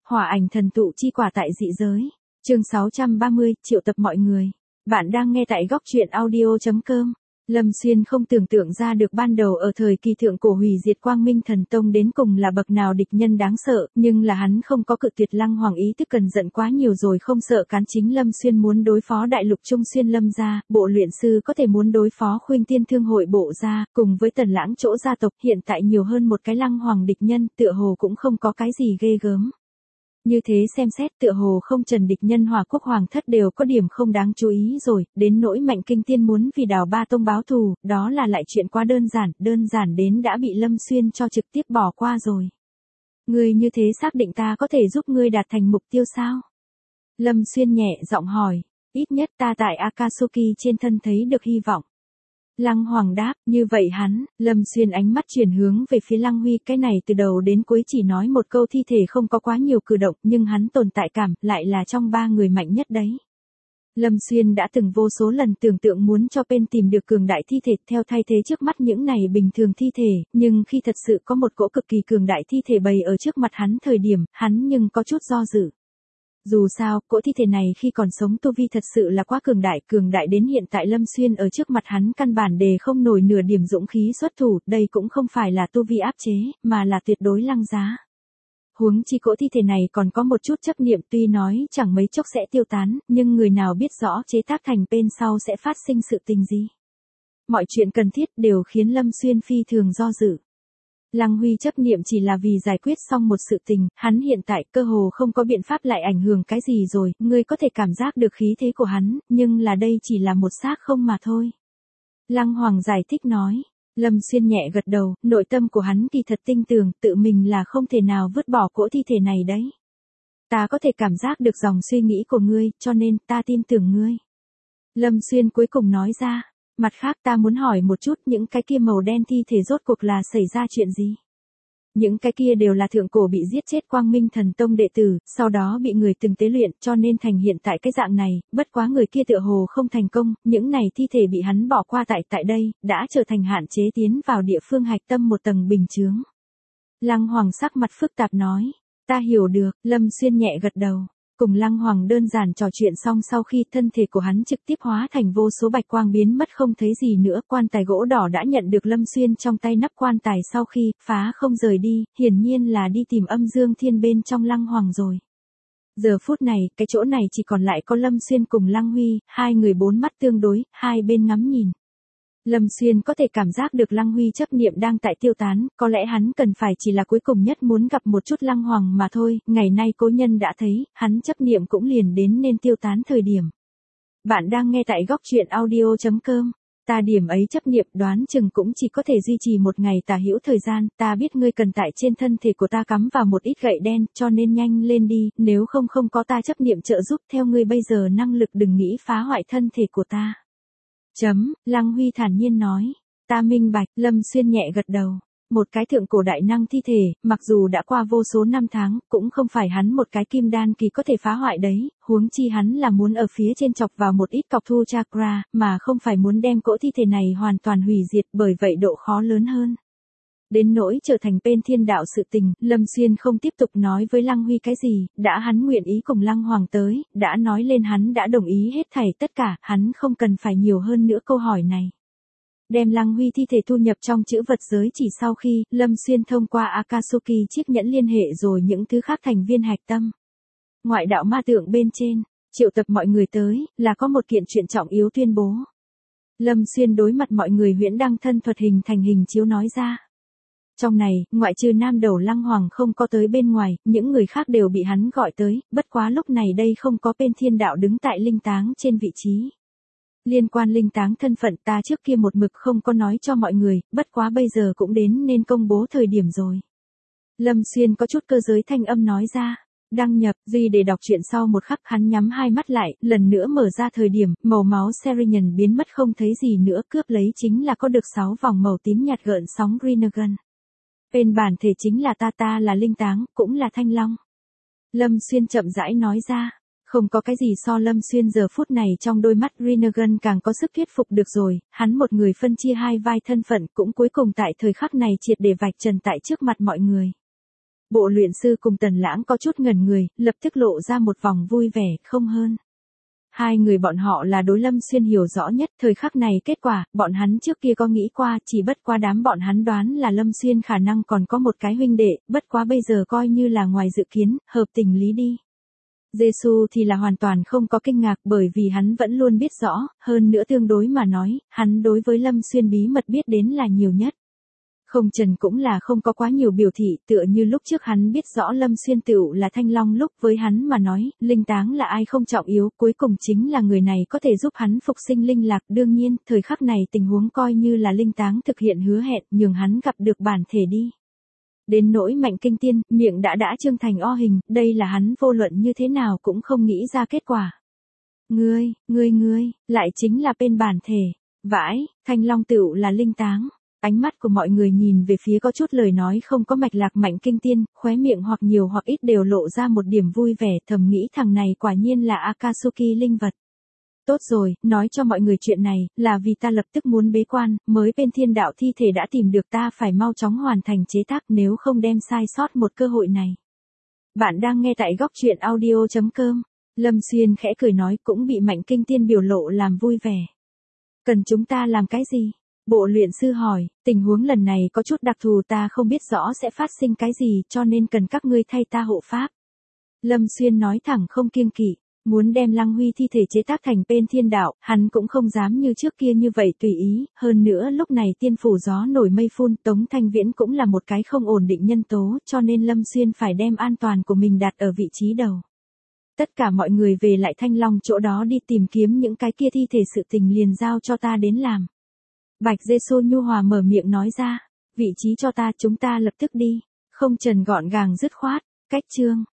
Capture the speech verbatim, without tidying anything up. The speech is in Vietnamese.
Hỏa ảnh thần tụ chi quả tại dị giới. Chương sáu trăm ba mươi, triệu tập mọi người. Bạn đang nghe tại góc truyện audio chấm com. Lâm Xuyên không tưởng tượng ra được ban đầu ở thời kỳ thượng cổ hủy diệt Quang Minh Thần Tông đến cùng là bậc nào địch nhân đáng sợ, nhưng là hắn không có cự tuyệt Lăng Hoàng ý tức cần giận quá nhiều rồi không sợ cán chính Lâm Xuyên muốn đối phó đại lục Trung Xuyên Lâm gia, bộ luyện sư có thể muốn đối phó Khuynh Tiên Thương hội bộ gia, cùng với Tần Lãng chỗ gia tộc hiện tại nhiều hơn một cái Lăng Hoàng địch nhân, tựa hồ cũng không có cái gì ghê gớm. Như thế xem xét tựa hồ không trần địch nhân Hỏa Quốc Hoàng thất đều có điểm không đáng chú ý rồi, đến nỗi Mạnh Kinh Tiên muốn vì Đào Ba Tông báo thù, đó là lại chuyện quá đơn giản, đơn giản đến đã bị Lâm Xuyên cho trực tiếp bỏ qua rồi. Ngươi như thế xác định ta có thể giúp ngươi đạt thành mục tiêu sao? Lâm Xuyên nhẹ giọng hỏi, ít nhất ta tại Akatsuki trên thân thấy được hy vọng. Lăng Hoàng đáp, như vậy hắn, Lâm Xuyên ánh mắt chuyển hướng về phía Lăng Huy, cái này từ đầu đến cuối chỉ nói một câu thi thể không có quá nhiều cử động, nhưng hắn tồn tại cảm, lại là trong ba người mạnh nhất đấy. Lâm Xuyên đã từng vô số lần tưởng tượng muốn cho bên tìm được cường đại thi thể theo thay thế trước mắt những này bình thường thi thể, nhưng khi thật sự có một cỗ cực kỳ cường đại thi thể bày ở trước mặt hắn thời điểm, hắn nhưng có chút do dự. Dù sao, cỗ thi thể này khi còn sống tu vi thật sự là quá cường đại, cường đại đến hiện tại Lâm Xuyên ở trước mặt hắn căn bản đề không nổi nửa điểm dũng khí xuất thủ, đây cũng không phải là tu vi áp chế, mà là tuyệt đối lăng giá. Huống chi cỗ thi thể này còn có một chút chấp niệm tuy nói chẳng mấy chốc sẽ tiêu tán, nhưng người nào biết rõ chế tác thành bên sau sẽ phát sinh sự tình gì. Mọi chuyện cần thiết đều khiến Lâm Xuyên phi thường do dự. Lăng Huy chấp niệm chỉ là vì giải quyết xong một sự tình, hắn hiện tại cơ hồ không có biện pháp lại ảnh hưởng cái gì rồi, ngươi có thể cảm giác được khí thế của hắn, nhưng là đây chỉ là một xác không mà thôi. Lăng Hoàng giải thích nói, Lâm Xuyên nhẹ gật đầu, nội tâm của hắn kỳ thật tinh tường, tự mình là không thể nào vứt bỏ cỗ thi thể này đấy. Ta có thể cảm giác được dòng suy nghĩ của ngươi, cho nên ta tin tưởng ngươi. Lâm Xuyên cuối cùng nói ra. Mặt khác ta muốn hỏi một chút những cái kia màu đen thi thể rốt cuộc là xảy ra chuyện gì? Những cái kia đều là thượng cổ bị giết chết Quang Minh Thần Tông đệ tử, sau đó bị người từng tế luyện cho nên thành hiện tại cái dạng này, bất quá người kia tựa hồ không thành công, những này thi thể bị hắn bỏ qua tại tại đây, đã trở thành hạn chế tiến vào địa phương hạch tâm một tầng bình chướng. Lăng Hoàng sắc mặt phức tạp nói, ta hiểu được, Lâm Xuyên nhẹ gật đầu. Cùng Lăng Hoàng đơn giản trò chuyện xong sau khi thân thể của hắn trực tiếp hóa thành vô số bạch quang biến mất không thấy gì nữa, quan tài gỗ đỏ đã nhận được Lâm Xuyên trong tay nắp quan tài sau khi phá không rời đi, hiển nhiên là đi tìm Âm Dương Thiên bên trong Lăng Hoàng rồi. Giờ phút này, cái chỗ này chỉ còn lại có Lâm Xuyên cùng Lăng Huy, hai người bốn mắt tương đối, hai bên ngắm nhìn. Lâm Xuyên có thể cảm giác được Lăng Huy chấp niệm đang tại tiêu tán, có lẽ hắn cần phải chỉ là cuối cùng nhất muốn gặp một chút Lăng Hoàng mà thôi, ngày nay cố nhân đã thấy, hắn chấp niệm cũng liền đến nên tiêu tán thời điểm. Bạn đang nghe tại góc truyện audio chấm com, ta điểm ấy chấp niệm đoán chừng cũng chỉ có thể duy trì một ngày tả hữu thời gian, ta biết ngươi cần tại trên thân thể của ta cắm vào một ít gậy đen, cho nên nhanh lên đi, nếu không không có ta chấp niệm trợ giúp theo ngươi bây giờ năng lực đừng nghĩ phá hoại thân thể của ta. Chấm, Lăng Huy thản nhiên nói, ta minh bạch, Lâm Xuyên nhẹ gật đầu, một cái thượng cổ đại năng thi thể, mặc dù đã qua vô số năm tháng, cũng không phải hắn một cái kim đan kỳ có thể phá hoại đấy, huống chi hắn là muốn ở phía trên chọc vào một ít cọc thu chakra, mà không phải muốn đem cỗ thi thể này hoàn toàn hủy diệt, bởi vậy độ khó lớn hơn. Đến nỗi trở thành bên thiên đạo sự tình, Lâm Xuyên không tiếp tục nói với Lăng Huy cái gì, đã hắn nguyện ý cùng Lăng Hoàng tới, đã nói lên hắn đã đồng ý hết thảy tất cả, hắn không cần phải nhiều hơn nữa câu hỏi này. Đem Lăng Huy thi thể thu nhập trong chữ vật giới chỉ sau khi, Lâm Xuyên thông qua Akatsuki chiếc nhẫn liên hệ rồi những thứ khác thành viên hạch tâm. Ngoại đạo ma tượng bên trên, triệu tập mọi người tới, là có một kiện chuyện trọng yếu tuyên bố. Lâm Xuyên đối mặt mọi người huyễn đăng thân thuật hình thành hình chiếu nói ra. Trong này, ngoại trừ nam đầu Lăng Hoàng không có tới bên ngoài, những người khác đều bị hắn gọi tới, bất quá lúc này đây không có bên thiên đạo đứng tại linh táng trên vị trí. Liên quan linh táng thân phận ta trước kia một mực không có nói cho mọi người, bất quá bây giờ cũng đến nên công bố thời điểm rồi. Lâm Xuyên có chút cơ giới thanh âm nói ra. Đăng nhập, Duy để đọc chuyện sau một khắc hắn nhắm hai mắt lại, lần nữa mở ra thời điểm, màu máu Serian biến mất không thấy gì nữa, cướp lấy chính là có được sáu vòng màu tím nhạt gợn sóng Rinnegan. Bên bản thể chính là ta ta là linh táng, cũng là thanh long. Lâm Xuyên chậm rãi nói ra, không có cái gì so Lâm Xuyên giờ phút này trong đôi mắt Rinnegan càng có sức thuyết phục được rồi, hắn một người phân chia hai vai thân phận cũng cuối cùng tại thời khắc này triệt để vạch trần tại trước mặt mọi người. Bộ luyện sư cùng Tần Lãng có chút ngẩn người, lập tức lộ ra một vòng vui vẻ, không hơn. Hai người bọn họ là đối Lâm Xuyên hiểu rõ nhất, thời khắc này kết quả, bọn hắn trước kia có nghĩ qua, chỉ bất quá đám bọn hắn đoán là Lâm Xuyên khả năng còn có một cái huynh đệ, bất quá bây giờ coi như là ngoài dự kiến, hợp tình lý đi. Giê-xu thì là hoàn toàn không có kinh ngạc bởi vì hắn vẫn luôn biết rõ, hơn nữa tương đối mà nói, hắn đối với Lâm Xuyên bí mật biết đến là nhiều nhất. Không Trần cũng là không có quá nhiều biểu thị, tựa như lúc trước hắn biết rõ Lâm Xuyên tựu là Thanh Long lúc với hắn mà nói, linh táng là ai không trọng yếu, cuối cùng chính là người này có thể giúp hắn phục sinh linh lạc. Đương nhiên, thời khắc này tình huống coi như là linh táng thực hiện hứa hẹn, nhường hắn gặp được bản thể đi. Đến nỗi Mạnh Kinh Tiên, miệng đã đã trương thành o hình, đây là hắn vô luận như thế nào cũng không nghĩ ra kết quả. Ngươi, ngươi ngươi, lại chính là bên bản thể, vãi, Thanh Long tựu là linh táng. Ánh mắt của mọi người nhìn về phía có chút lời nói không có mạch lạc Mạnh Kinh Tiên, khóe miệng hoặc nhiều hoặc ít đều lộ ra một điểm vui vẻ, thầm nghĩ thằng này quả nhiên là Akatsuki linh vật. Tốt rồi, nói cho mọi người chuyện này, là vì ta lập tức muốn bế quan, mới bên thiên đạo thi thể đã tìm được, ta phải mau chóng hoàn thành chế tác nếu không đem sai sót một cơ hội này. Bạn đang nghe tại góc truyện audio chấm com. Lâm Xuyên khẽ cười nói cũng bị Mạnh Kinh Tiên biểu lộ làm vui vẻ. Cần chúng ta làm cái gì? Bộ luyện sư hỏi, tình huống lần này có chút đặc thù, ta không biết rõ sẽ phát sinh cái gì cho nên cần các ngươi thay ta hộ pháp. Lâm Xuyên nói thẳng không kiêng kỵ, muốn đem Lăng Huy thi thể chế tác thành bên thiên đạo, hắn cũng không dám như trước kia như vậy tùy ý, hơn nữa lúc này tiên phủ gió nổi mây phun, Tống Thanh Viễn cũng là một cái không ổn định nhân tố, cho nên Lâm Xuyên phải đem an toàn của mình đặt ở vị trí đầu. Tất cả mọi người về lại Thanh Long chỗ đó đi tìm kiếm những cái kia thi thể, sự tình liền giao cho ta đến làm. Bạch Giê-xu nhu hòa mở miệng nói ra, vị trí cho ta, chúng ta lập tức đi. Không Trần gọn gàng dứt khoát, cách chương.